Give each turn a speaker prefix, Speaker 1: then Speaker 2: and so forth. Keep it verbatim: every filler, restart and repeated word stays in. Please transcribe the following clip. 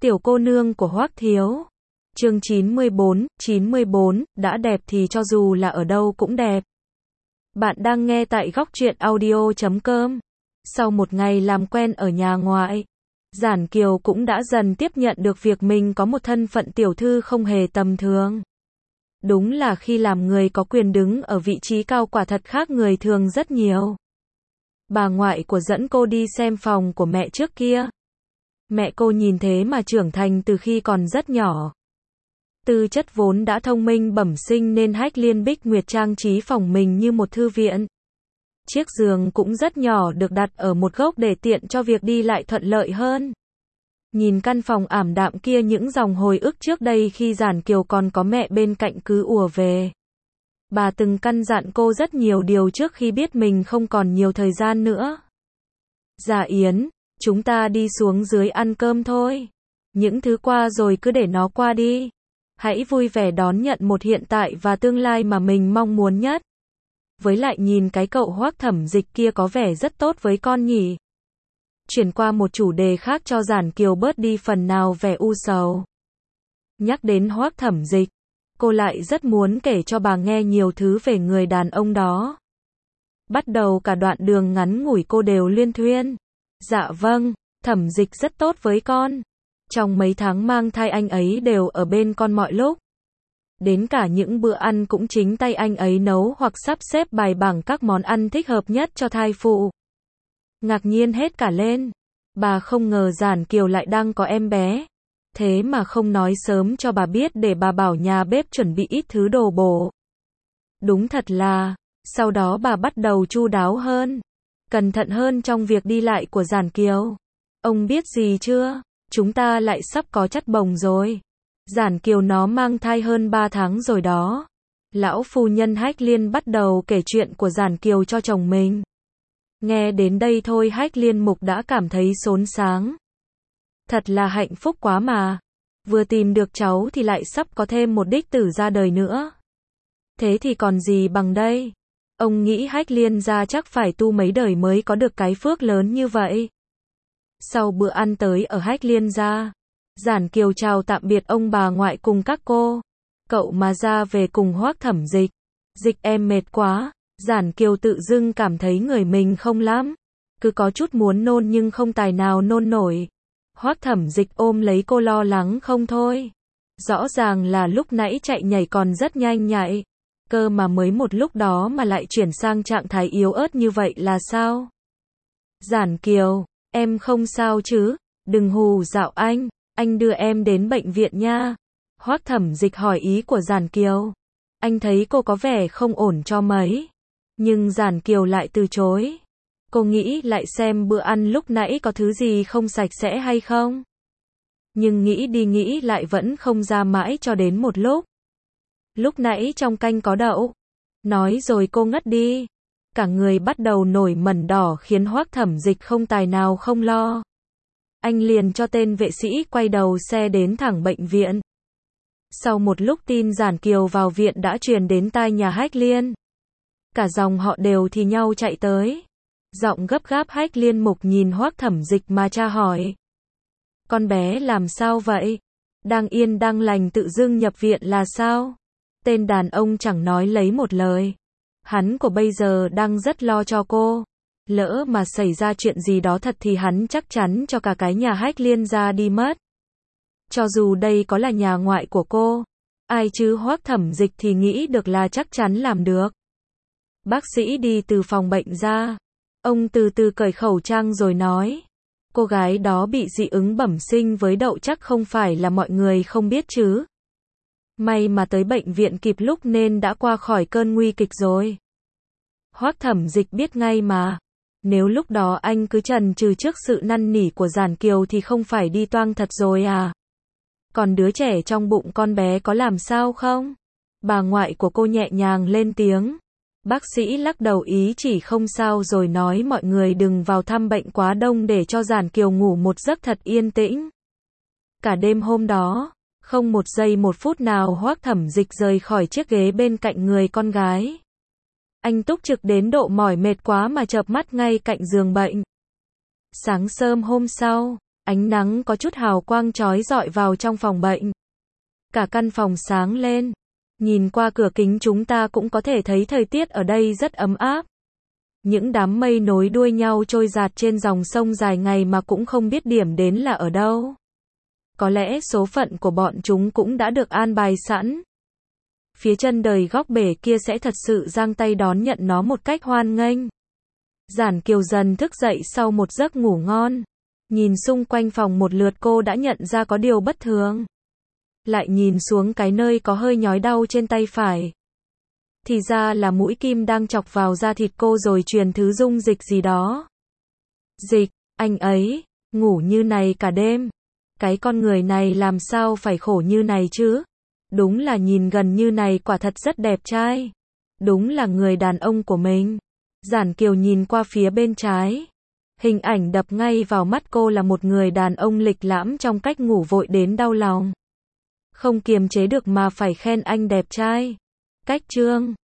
Speaker 1: Tiểu cô nương của Hoắc Thiếu. Chương chín mươi bốn, chín mươi bốn, đã đẹp thì cho dù là ở đâu cũng đẹp. Bạn đang nghe tại góc truyện audio chấm com. Sau một ngày làm quen ở nhà ngoại, Giản Kiều cũng đã dần tiếp nhận được việc mình có một thân phận tiểu thư không hề tầm thường. Đúng là khi làm người có quyền đứng ở vị trí cao quả thật khác người thường rất nhiều. Bà ngoại của dẫn cô đi xem phòng của mẹ trước kia. Mẹ cô nhìn thế mà trưởng thành từ khi còn rất nhỏ. Tư chất vốn đã thông minh bẩm sinh nên Hách Liên Bích Nguyệt trang trí phòng mình như một thư viện. Chiếc giường cũng rất nhỏ được đặt ở một góc để tiện cho việc đi lại thuận lợi hơn. Nhìn căn phòng ảm đạm kia, những dòng hồi ức trước đây khi Giản Kiều còn có mẹ bên cạnh cứ ùa về. Bà từng căn dặn cô rất nhiều điều trước khi biết mình không còn nhiều thời gian nữa. Dạ Yến, chúng ta đi xuống dưới ăn cơm thôi. Những thứ qua rồi cứ để nó qua đi. Hãy vui vẻ đón nhận một hiện tại và tương lai mà mình mong muốn nhất. Với lại nhìn cái cậu Hoắc Thẩm Dịch kia có vẻ rất tốt với con nhỉ. Chuyển qua một chủ đề khác cho Giản Kiều bớt đi phần nào vẻ u sầu. Nhắc đến Hoắc Thẩm Dịch, cô lại rất muốn kể cho bà nghe nhiều thứ về người đàn ông đó. Bắt đầu cả đoạn đường ngắn ngủi cô đều liên thuyên. Dạ vâng, Thẩm Dịch rất tốt với con. Trong mấy tháng mang thai anh ấy đều ở bên con mọi lúc. Đến cả những bữa ăn cũng chính tay anh ấy nấu hoặc sắp xếp bài bảng các món ăn thích hợp nhất cho thai phụ. Ngạc nhiên hết cả lên. Bà không ngờ Giản Kiều lại đang có em bé. Thế mà không nói sớm cho bà biết để bà bảo nhà bếp chuẩn bị ít thứ đồ bổ. Đúng thật là, sau đó bà bắt đầu chu đáo hơn, cẩn thận hơn trong việc đi lại của Giản Kiều. Ông biết gì chưa? Chúng ta lại sắp có chắt bồng rồi. Giản Kiều nó mang thai hơn ba tháng rồi đó. Lão phu nhân Hách Liên bắt đầu kể chuyện của Giản Kiều cho chồng mình. Nghe đến đây thôi Hách Liên Mục đã cảm thấy xốn sáng. Thật là hạnh phúc quá mà. Vừa tìm được cháu thì lại sắp có thêm một đích tử ra đời nữa. Thế thì còn gì bằng đây? Ông nghĩ Hách Liên gia chắc phải tu mấy đời mới có được cái phước lớn như vậy. Sau bữa ăn tới ở Hách Liên gia, Giản Kiều chào tạm biệt ông bà ngoại cùng các cô. Cậu mà ra về cùng Hoắc Thẩm Dịch. Dịch em mệt quá. Giản Kiều tự dưng cảm thấy người mình không lắm. Cứ có chút muốn nôn nhưng không tài nào nôn nổi. Hoắc Thẩm Dịch ôm lấy cô lo lắng không thôi. Rõ ràng là lúc nãy chạy nhảy còn rất nhanh nhạy. Cơ mà mới một lúc đó mà lại chuyển sang trạng thái yếu ớt như vậy là sao? Giản Kiều, em không sao chứ? Đừng hù dọa anh. Anh đưa em đến bệnh viện nha. Hoắc Thẩm Dịch hỏi ý của Giản Kiều. Anh thấy cô có vẻ không ổn cho mấy. Nhưng Giản Kiều lại từ chối. Cô nghĩ lại xem bữa ăn lúc nãy có thứ gì không sạch sẽ hay không. Nhưng nghĩ đi nghĩ lại vẫn không ra mãi cho đến một lúc. Lúc nãy trong canh có đậu. Nói rồi cô ngất đi. Cả người bắt đầu nổi mẩn đỏ khiến Hoắc Thẩm Dịch không tài nào không lo. Anh liền cho tên vệ sĩ quay đầu xe đến thẳng bệnh viện. Sau một lúc tin Giản Kiều vào viện đã truyền đến tai nhà Hách Liên. Cả dòng họ đều thì nhau chạy tới. Giọng gấp gáp Hách Liên Mục nhìn Hoắc Thẩm Dịch mà tra hỏi. Con bé làm sao vậy? Đang yên đang lành tự dưng nhập viện là sao? Tên đàn ông chẳng nói lấy một lời. Hắn của bây giờ đang rất lo cho cô. Lỡ mà xảy ra chuyện gì đó thật thì hắn chắc chắn cho cả cái nhà Hách Liên ra đi mất. Cho dù đây có là nhà ngoại của cô. Ai chứ Hoắc Thẩm Dịch thì nghĩ được là chắc chắn làm được. Bác sĩ đi từ phòng bệnh ra. Ông từ từ cởi khẩu trang rồi nói. Cô gái đó bị dị ứng bẩm sinh với đậu chắc không phải là mọi người không biết chứ. May mà tới bệnh viện kịp lúc nên đã qua khỏi cơn nguy kịch rồi. Hoắc Thẩm Dịch biết ngay mà. Nếu lúc đó anh cứ chần chừ trước sự năn nỉ của Giản Kiều thì không phải đi toang thật rồi à. Còn đứa trẻ trong bụng con bé có làm sao không? Bà ngoại của cô nhẹ nhàng lên tiếng. Bác sĩ lắc đầu ý chỉ không sao rồi nói mọi người đừng vào thăm bệnh quá đông để cho Giản Kiều ngủ một giấc thật yên tĩnh. Cả đêm hôm đó, không một giây một phút nào Hoắc Thẩm Dịch rời khỏi chiếc ghế bên cạnh người con gái. Anh túc trực đến độ mỏi mệt quá mà chợp mắt ngay cạnh giường bệnh. Sáng sớm hôm sau, Ánh nắng có chút hào quang chói rọi vào trong phòng bệnh. Cả căn phòng sáng lên. Nhìn qua cửa kính chúng ta cũng có thể thấy thời tiết ở đây rất ấm áp. Những đám mây nối đuôi nhau trôi dạt trên dòng sông dài ngày mà cũng không biết điểm đến là ở đâu. Có lẽ số phận của bọn chúng cũng đã được an bài sẵn. Phía chân đời góc bể kia sẽ thật sự giang tay đón nhận nó một cách hoan nghênh. Giản Kiều dần thức dậy sau một giấc ngủ ngon. Nhìn xung quanh phòng một lượt cô đã nhận ra có điều bất thường. Lại nhìn xuống cái nơi có hơi nhói đau trên tay phải. Thì ra là mũi kim đang chọc vào da thịt cô rồi truyền thứ dung dịch gì đó. Dịch, anh ấy, ngủ như này cả đêm. Cái con người này làm sao phải khổ như này chứ? Đúng là nhìn gần như này quả thật rất đẹp trai. Đúng là người đàn ông của mình. Giản Kiều nhìn qua phía bên trái. Hình ảnh đập ngay vào mắt cô là một người đàn ông lịch lãm trong cách ngủ vội đến đau lòng. Không kiềm chế được mà phải khen anh đẹp trai. Cách chương